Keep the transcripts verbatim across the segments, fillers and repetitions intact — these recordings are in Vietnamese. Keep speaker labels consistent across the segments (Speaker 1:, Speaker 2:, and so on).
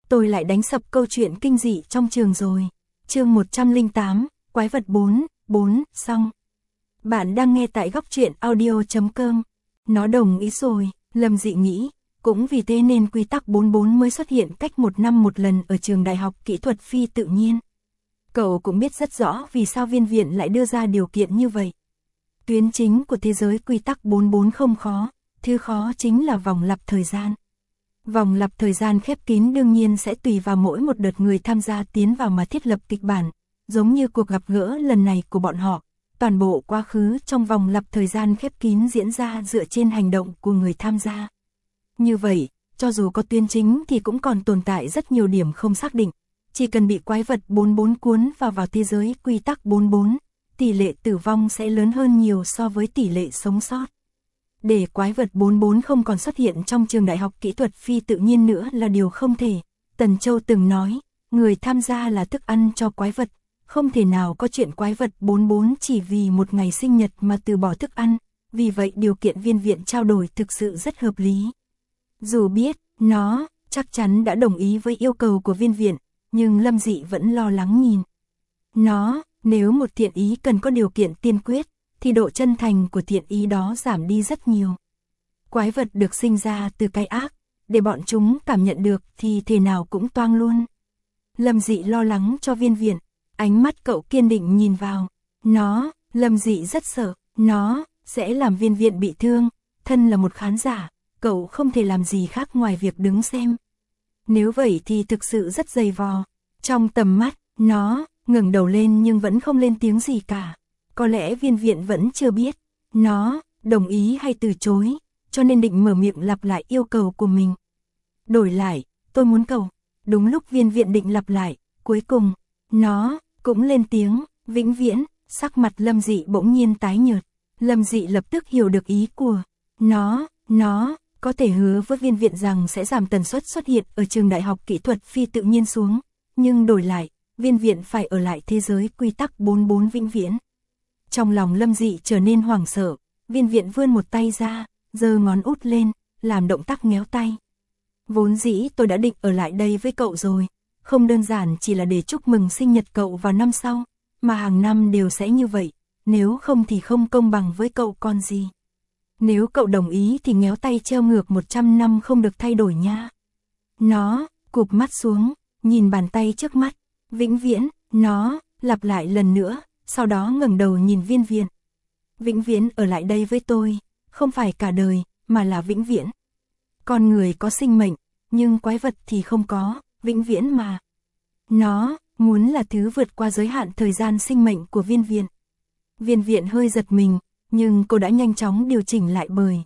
Speaker 1: tôi lại đánh sập câu chuyện kinh dị trong trường rồi. Chương một trăm lẻ tám, Quái vật bốn, bốn, xong. Bạn đang nghe tại góc truyện audio chấm com. Nó đồng ý rồi, Lâm Dị nghĩ, cũng vì thế nên quy tắc bốn bốn mới xuất hiện cách một năm một lần ở trường đại học kỹ thuật phi tự nhiên. Cậu cũng biết rất rõ vì sao Viên Viện lại đưa ra điều kiện như vậy. Tuyến chính của thế giới quy tắc bốn bốn không khó, thứ khó chính là vòng lặp thời gian. Vòng lặp thời gian khép kín đương nhiên sẽ tùy vào mỗi một đợt người tham gia tiến vào mà thiết lập kịch bản, giống như cuộc gặp gỡ lần này của bọn họ. Toàn bộ quá khứ trong vòng lặp thời gian khép kín diễn ra dựa trên hành động của người tham gia. Như vậy, cho dù có tuyến chính thì cũng còn tồn tại rất nhiều điểm không xác định. Chỉ cần bị quái vật bốn bốn cuốn vào vào thế giới quy tắc bốn bốn, tỷ lệ tử vong sẽ lớn hơn nhiều so với tỷ lệ sống sót. Để quái vật bốn bốn không còn xuất hiện trong trường đại học kỹ thuật phi tự nhiên nữa là điều không thể. Tần Châu từng nói, người tham gia là thức ăn cho quái vật, không thể nào có chuyện quái vật bốn bốn chỉ vì một ngày sinh nhật mà từ bỏ thức ăn, vì vậy điều kiện Viên Viện trao đổi thực sự rất hợp lý. Dù biết, nó chắc chắn đã đồng ý với yêu cầu của Viên Viện, nhưng Lâm Dị vẫn lo lắng nhìn. Nó, nếu một thiện ý cần có điều kiện tiên quyết, thì độ chân thành của thiện ý đó giảm đi rất nhiều. Quái vật được sinh ra từ cái ác, để bọn chúng cảm nhận được thì thể nào cũng toang luôn. Lâm Dị lo lắng cho Viên Viện, ánh mắt cậu kiên định nhìn vào. Nó, Lâm Dị rất sợ, nó sẽ làm Viên Viện bị thương, thân là một khán giả, cậu không thể làm gì khác ngoài việc đứng xem. Nếu vậy thì thực sự rất dày vò. Trong tầm mắt, nó ngẩng đầu lên nhưng vẫn không lên tiếng gì cả. Có lẽ Viên Viện vẫn chưa biết, nó đồng ý hay từ chối, cho nên định mở miệng lặp lại yêu cầu của mình. Đổi lại, tôi muốn cầu. Đúng lúc Viên Viện định lặp lại, cuối cùng, nó cũng lên tiếng, vĩnh viễn. Sắc mặt Lâm Dị bỗng nhiên tái nhợt. Lâm Dị lập tức hiểu được ý của nó. Nó có thể hứa với Viên Viện rằng sẽ giảm tần suất xuất hiện ở trường đại học kỹ thuật phi tự nhiên xuống, nhưng đổi lại, Viên Viện phải ở lại thế giới quy tắc bốn bốn vĩnh viễn. Trong lòng Lâm Dị trở nên hoảng sợ, Viên Viện vươn một tay ra, giơ ngón út lên, làm động tác nhéo tay. Vốn dĩ tôi đã định ở lại đây với cậu rồi, không đơn giản chỉ là để chúc mừng sinh nhật cậu vào năm sau, mà hàng năm đều sẽ như vậy, nếu không thì không công bằng với cậu còn gì. Nếu cậu đồng ý thì nhéo tay treo ngược một trăm năm không được thay đổi nha. Nó cụp mắt xuống, nhìn bàn tay trước mắt, vĩnh viễn, nó lặp lại lần nữa. Sau đó ngẩng đầu nhìn Viên Viện. Vĩnh viễn ở lại đây với tôi, không phải cả đời, mà là vĩnh viễn. Con người có sinh mệnh, nhưng quái vật thì không có, vĩnh viễn mà. Nó muốn là thứ vượt qua giới hạn thời gian sinh mệnh của Viên Viện. Viên Viện hơi giật mình, nhưng cô đã nhanh chóng điều chỉnh lại bởi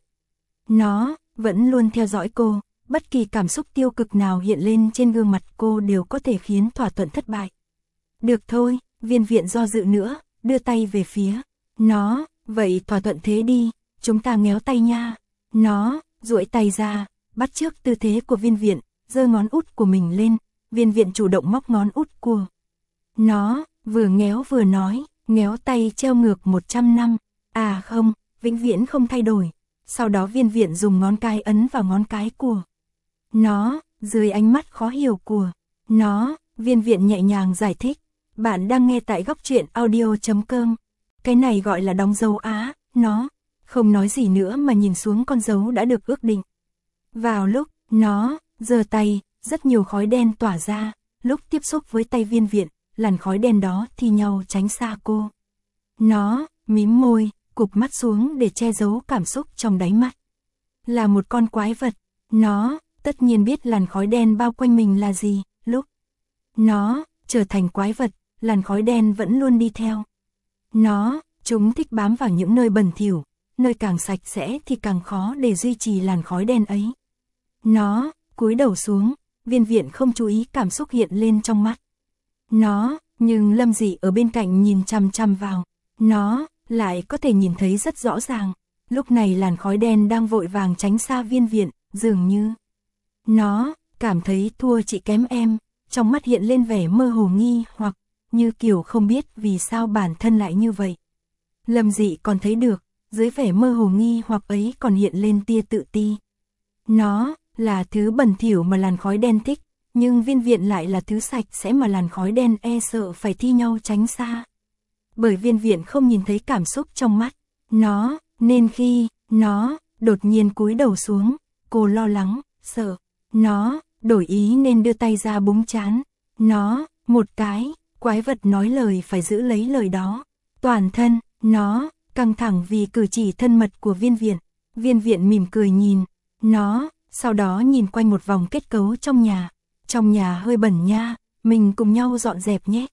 Speaker 1: nó vẫn luôn theo dõi cô, bất kỳ cảm xúc tiêu cực nào hiện lên trên gương mặt cô đều có thể khiến thỏa thuận thất bại. Được thôi. Viên Viện do dự nữa, đưa tay về phía nó, vậy thỏa thuận thế đi, chúng ta nhéo tay nha. Nó duỗi tay ra, bắt chước tư thế của Viên Viện, giơ ngón út của mình lên. Viên Viện chủ động móc ngón út của nó, vừa nhéo vừa nói, nhéo tay treo ngược một trăm năm. À không, vĩnh viễn không thay đổi. Sau đó Viên Viện dùng ngón cái ấn vào ngón cái của nó, dưới ánh mắt khó hiểu của nó, Viên Viện nhẹ nhàng giải thích. Bạn đang nghe tại góc truyện audio chấm com. Cái này gọi là đóng dấu á. Nó không nói gì nữa mà nhìn xuống con dấu đã được ước định. Vào lúc nó giơ tay, rất nhiều khói đen tỏa ra. Lúc tiếp xúc với tay Viên Viện, làn khói đen đó thi nhau tránh xa cô. Nó mím môi, cụp mắt xuống để che giấu cảm xúc trong đáy mắt. Là một con quái vật, nó tất nhiên biết làn khói đen bao quanh mình là gì. Lúc nó trở thành quái vật, làn khói đen vẫn luôn đi theo. Nó, chúng thích bám vào những nơi bẩn thỉu, nơi càng sạch sẽ thì càng khó để duy trì làn khói đen ấy. Nó cúi đầu xuống, Viên Viện không chú ý cảm xúc hiện lên trong mắt nó, nhưng Lâm Dị ở bên cạnh nhìn chằm chằm vào nó, lại có thể nhìn thấy rất rõ ràng. Lúc này làn khói đen đang vội vàng tránh xa Viên Viện, dường như nó cảm thấy thua chị kém em, trong mắt hiện lên vẻ mơ hồ nghi hoặc như kiểu không biết vì sao bản thân lại như vậy. Lâm Dị còn thấy được, dưới vẻ mơ hồ nghi hoặc ấy còn hiện lên tia tự ti. Nó là thứ bẩn thỉu mà làn khói đen thích, nhưng viên viện lại là thứ sạch sẽ mà làn khói đen e sợ phải thi nhau tránh xa. Bởi viên viện không nhìn thấy cảm xúc trong mắt nó, nên khi nó đột nhiên cúi đầu xuống, cô lo lắng, sợ nó đổi ý nên đưa tay ra búng trán nó một cái. Quái vật nói lời phải giữ lấy lời đó. Toàn thân nó căng thẳng vì cử chỉ thân mật của viên viện. Viên viện mỉm cười nhìn nó, sau đó nhìn quanh một vòng kết cấu trong nhà. Trong nhà hơi bẩn nha, mình cùng nhau dọn dẹp nhé.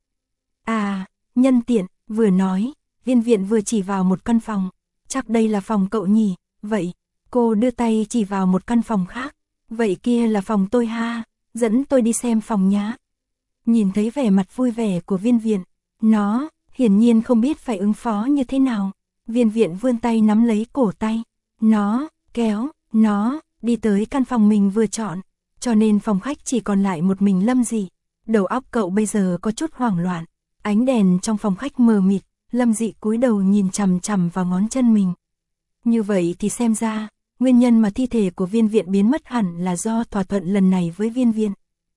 Speaker 1: À, nhân tiện, vừa nói, viên viện vừa chỉ vào một căn phòng. Chắc đây là phòng cậu nhỉ, vậy, cô đưa tay chỉ vào một căn phòng khác. Vậy kia là phòng tôi ha, dẫn tôi đi xem phòng nhá. Nhìn thấy vẻ mặt vui vẻ của viên viện, nó hiển nhiên không biết phải ứng phó như thế nào. Viên viện vươn tay nắm lấy cổ tay nó, kéo nó đi tới căn phòng mình vừa chọn, cho nên phòng khách chỉ còn lại một mình Lâm Dị. Đầu óc cậu bây giờ có chút hoảng loạn, ánh đèn trong phòng khách mờ mịt, Lâm Dị cúi đầu nhìn chằm chằm vào ngón chân mình. Như vậy thì xem ra, nguyên nhân mà thi thể của viên viện biến mất hẳn là do thỏa thuận lần này với viên viện.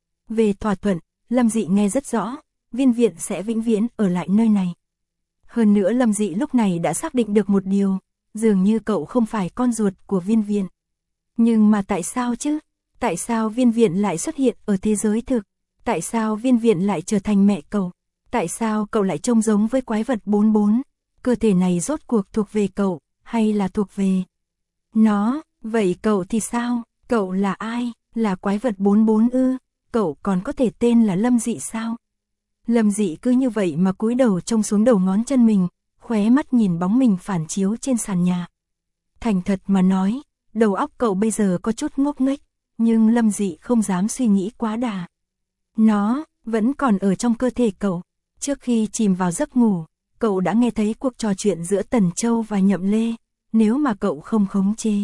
Speaker 1: Về thỏa thuận, Lâm Dị nghe rất rõ, viên viện sẽ vĩnh viễn ở lại nơi này. Hơn nữa Lâm Dị lúc này đã xác định được một điều, dường như cậu không phải con ruột của viên viện. Nhưng mà tại sao chứ? Tại sao viên viện lại xuất hiện ở thế giới thực? Tại sao viên viện lại trở thành mẹ cậu? Tại sao cậu lại trông giống với quái vật bốn bốn? Cơ thể này rốt cuộc thuộc về cậu, hay là thuộc về nó? Vậy cậu thì sao? Cậu là ai? Là quái vật bốn bốn ư? Cậu còn có thể tên là Lâm Dị sao? Lâm Dị cứ như vậy mà cúi đầu trông xuống đầu ngón chân mình, khóe mắt nhìn bóng mình phản chiếu trên sàn nhà. Thành thật mà nói, đầu óc cậu bây giờ có chút ngốc nghếch, nhưng Lâm Dị không dám suy nghĩ quá đà. Nó vẫn còn ở trong cơ thể cậu. Trước khi chìm vào giấc ngủ, cậu đã nghe thấy cuộc trò chuyện giữa Tần Châu và Nhậm Lê. Nếu mà cậu không khống chế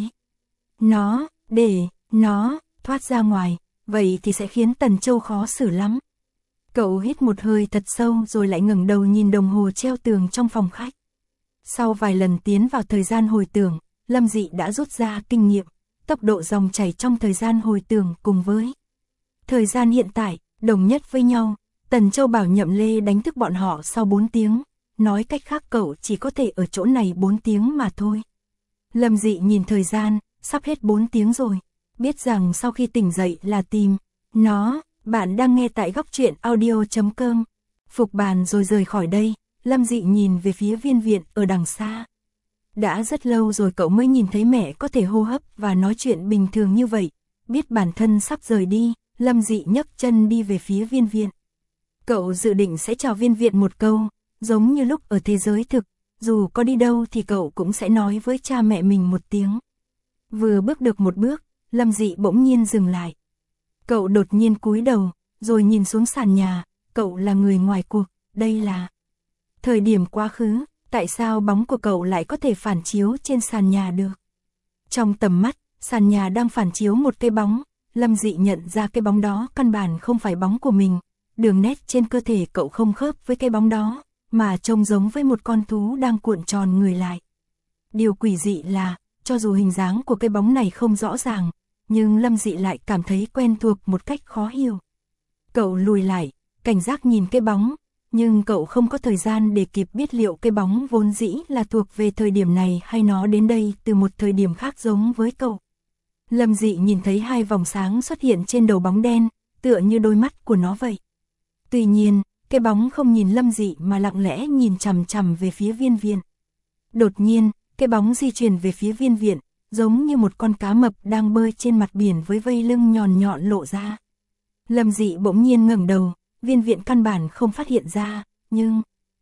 Speaker 1: nó, để nó thoát ra ngoài, vậy thì sẽ khiến Tần Châu khó xử lắm. Cậu hít một hơi thật sâu rồi lại ngẩng đầu nhìn đồng hồ treo tường trong phòng khách. Sau vài lần tiến vào thời gian hồi tưởng, Lâm Dị đã rút ra kinh nghiệm, tốc độ dòng chảy trong thời gian hồi tưởng cùng với thời gian hiện tại, đồng nhất với nhau. Tần Châu bảo Nhậm Lê đánh thức bọn họ sau bốn tiếng, nói cách khác cậu chỉ có thể ở chỗ này bốn tiếng mà thôi. Lâm Dị nhìn thời gian, sắp hết bốn tiếng rồi, biết rằng sau khi tỉnh dậy là tìm nó. Bạn đang nghe tại góc truyện audio chấm com. Phục bàn rồi rời khỏi đây, Lâm Dị nhìn về phía viên viện ở đằng xa. Đã rất lâu rồi cậu mới nhìn thấy mẹ có thể hô hấp và nói chuyện bình thường như vậy. Biết bản thân sắp rời đi, Lâm Dị nhấc chân đi về phía viên viện. Cậu dự định sẽ chào viên viện một câu, giống như lúc ở thế giới thực, dù có đi đâu thì cậu cũng sẽ nói với cha mẹ mình một tiếng. Vừa bước được một bước, Lâm Dị bỗng nhiên dừng lại. Cậu đột nhiên cúi đầu, rồi nhìn xuống sàn nhà, cậu là người ngoài cuộc, đây là thời điểm quá khứ, tại sao bóng của cậu lại có thể phản chiếu trên sàn nhà được? Trong tầm mắt, sàn nhà đang phản chiếu một cái bóng, Lâm Dị nhận ra cái bóng đó căn bản không phải bóng của mình, đường nét trên cơ thể cậu không khớp với cái bóng đó, mà trông giống với một con thú đang cuộn tròn người lại. Điều quỷ dị là, cho dù hình dáng của cái bóng này không rõ ràng, nhưng Lâm Dị lại cảm thấy quen thuộc một cách khó hiểu. Cậu lùi lại, cảnh giác nhìn cái bóng, nhưng cậu không có thời gian để kịp biết liệu cái bóng vốn dĩ là thuộc về thời điểm này hay nó đến đây từ một thời điểm khác giống với cậu. Lâm Dị nhìn thấy hai vòng sáng xuất hiện trên đầu bóng đen, tựa như đôi mắt của nó vậy. Tuy nhiên, cái bóng không nhìn Lâm Dị mà lặng lẽ nhìn chằm chằm về phía viên viện. Đột nhiên, cái bóng di chuyển về phía viên viện, giống như một con cá mập đang bơi trên mặt biển với vây lưng nhọn nhọn lộ ra. Lâm Dị bỗng nhiên ngẩng đầu, viên viện căn bản không phát hiện ra, nhưng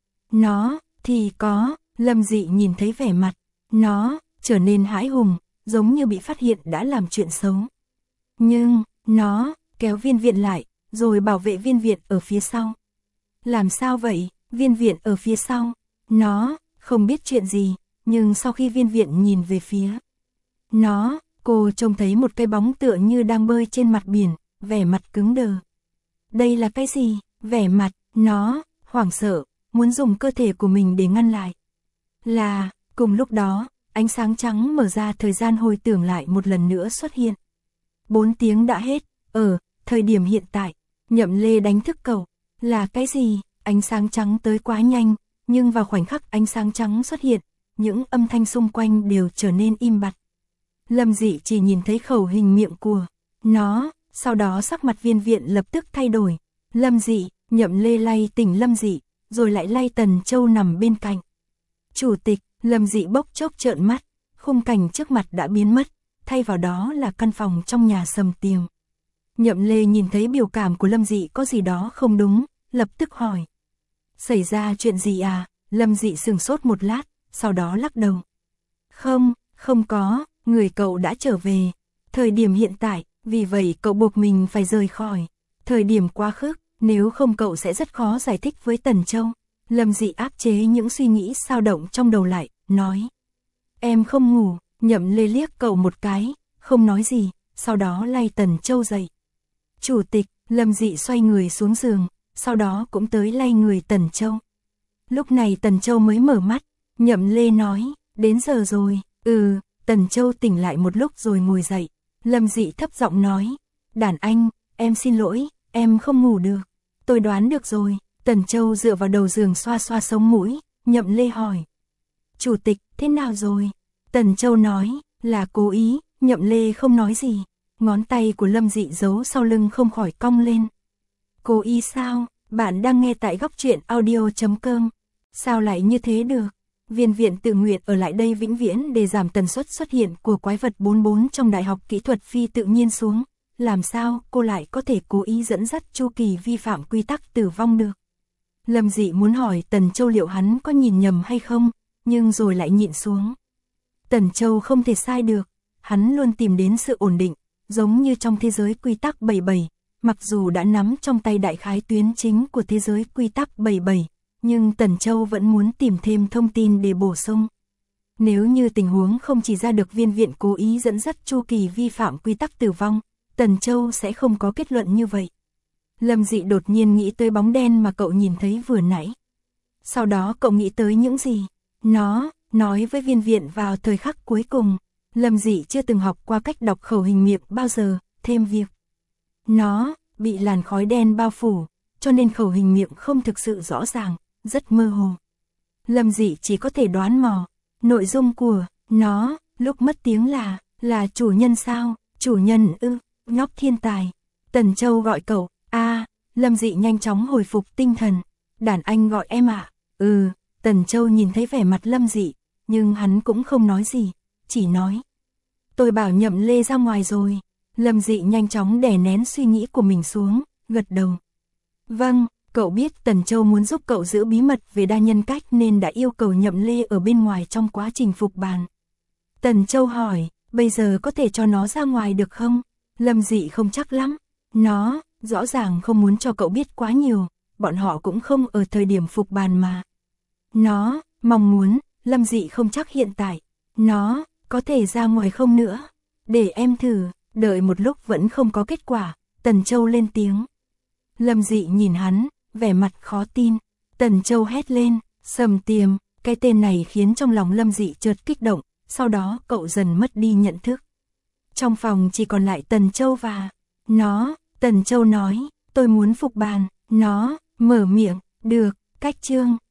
Speaker 1: nó thì có. Lâm Dị nhìn thấy vẻ mặt nó trở nên hãi hùng, giống như bị phát hiện đã làm chuyện xấu. Nhưng nó kéo viên viện lại, rồi bảo vệ viên viện ở phía sau. Làm sao vậy? Viên viện ở phía sau. Nó không biết chuyện gì, nhưng sau khi viên viện nhìn về phía nó, cô trông thấy một cái bóng tựa như đang bơi trên mặt biển, vẻ mặt cứng đờ. Đây là cái gì? Vẻ mặt nó hoảng sợ, muốn dùng cơ thể của mình để ngăn lại. Là, cùng lúc đó, ánh sáng trắng mở ra, thời gian hồi tưởng lại một lần nữa xuất hiện. Bốn tiếng đã hết, ở Thời điểm hiện tại, Nhậm Lê đánh thức cậu. Là cái gì? Ánh sáng trắng tới quá nhanh, nhưng vào khoảnh khắc ánh sáng trắng xuất hiện, những âm thanh xung quanh đều trở nên im bặt. Lâm Dị chỉ nhìn thấy khẩu hình miệng của nó, sau đó sắc mặt Viên Viện lập tức thay đổi. Lâm Dị, Nhậm Lê lay tỉnh Lâm Dị, rồi lại lay Tần Châu nằm bên cạnh. Chủ tịch, Lâm Dị bốc chốc trợn mắt, khung cảnh trước mặt đã biến mất, thay vào đó là căn phòng trong nhà sầm tiềm. Nhậm Lê nhìn thấy biểu cảm của Lâm Dị có gì đó không đúng, lập tức hỏi. Xảy ra chuyện gì à? Lâm Dị sửng sốt một lát, sau đó lắc đầu. Không, không có, người cậu đã trở về. Thời điểm hiện tại, vì vậy cậu buộc mình phải rời khỏi. Thời điểm quá khứ, nếu không cậu sẽ rất khó giải thích với Tần Châu. Lâm Dị áp chế những suy nghĩ xao động trong đầu lại, nói. Em không ngủ. Nhậm Lê liếc cậu một cái, không nói gì, sau đó lay Tần Châu dậy. Chủ tịch, Lâm Dị xoay người xuống giường, sau đó cũng tới lay người Tần Châu. Lúc này Tần Châu mới mở mắt, Nhậm Lê nói, đến giờ rồi. Ừ, Tần Châu tỉnh lại một lúc rồi ngồi dậy. Lâm Dị thấp giọng nói, Đàn Anh, em xin lỗi, em không ngủ được. Tôi đoán được rồi. Tần Châu dựa vào đầu giường xoa xoa sống mũi, Nhậm Lê hỏi. Chủ tịch, thế nào rồi? Tần Châu nói, là cố ý. Nhậm Lê không nói gì. Ngón tay của Lâm Dị giấu sau lưng không khỏi cong lên. Cố ý sao? Bạn đang nghe tại góc truyện audio chấm com. Sao lại như thế được? Viên Viện tự nguyện ở lại đây vĩnh viễn để giảm tần suất xuất hiện của quái vật bốn bốn trong Đại học Kỹ thuật Phi tự nhiên xuống. Làm sao cô lại có thể cố ý dẫn dắt Chu Kỳ vi phạm quy tắc tử vong được? Lâm Dị muốn hỏi Tần Châu liệu hắn có nhìn nhầm hay không, nhưng rồi lại nhịn xuống. Tần Châu không thể sai được, hắn luôn tìm đến sự ổn định, giống như trong thế giới quy tắc bảy bảy, mặc dù đã nắm trong tay đại khái tuyến chính của thế giới quy tắc bảy bảy, nhưng Tần Châu vẫn muốn tìm thêm thông tin để bổ sung. Nếu như tình huống không chỉ ra được Viên Viện cố ý dẫn dắt Chu Kỳ vi phạm quy tắc tử vong, Tần Châu sẽ không có kết luận như vậy. Lâm Dị đột nhiên nghĩ tới bóng đen mà cậu nhìn thấy vừa nãy. Sau đó cậu nghĩ tới những gì? Nó, nói với Viên Viện vào thời khắc cuối cùng. Lâm Dị chưa từng học qua cách đọc khẩu hình miệng bao giờ, thêm việc. Nó, bị làn khói đen bao phủ, cho nên khẩu hình miệng không thực sự rõ ràng, rất mơ hồ. Lâm Dị chỉ có thể đoán mò. Nội dung của nó, lúc mất tiếng là, là chủ nhân sao? Chủ nhân ư, nhóc thiên tài. Tần Châu gọi cậu. A, Lâm Dị nhanh chóng hồi phục tinh thần. Đàn Anh gọi em ạ. À? Ừ, Tần Châu nhìn thấy vẻ mặt Lâm Dị, nhưng hắn cũng không nói gì, chỉ nói. Tôi bảo Nhậm Lê ra ngoài rồi. Lâm Dị nhanh chóng đè nén suy nghĩ của mình xuống, gật đầu. Vâng, cậu biết Tần Châu muốn giúp cậu giữ bí mật về đa nhân cách nên đã yêu cầu Nhậm Lê ở bên ngoài trong quá trình phục bàn. Tần Châu hỏi, bây giờ có thể cho nó ra ngoài được không? Lâm Dị không chắc lắm. Nó, rõ ràng không muốn cho cậu biết quá nhiều, bọn họ cũng không ở thời điểm phục bàn mà. Nó, mong muốn, Lâm Dị không chắc hiện tại. Nó, có thể ra ngoài không nữa? Để em thử, đợi một lúc vẫn không có kết quả, Tần Châu lên tiếng. Lâm Dị nhìn hắn, vẻ mặt khó tin. Tần Châu hét lên, Sầm Tiềm, cái tên này khiến trong lòng Lâm Dị chợt kích động, sau đó cậu dần mất đi nhận thức. Trong phòng chỉ còn lại Tần Châu và nó. Tần Châu nói, tôi muốn phục bàn. Nó, mở miệng, được, cách chương.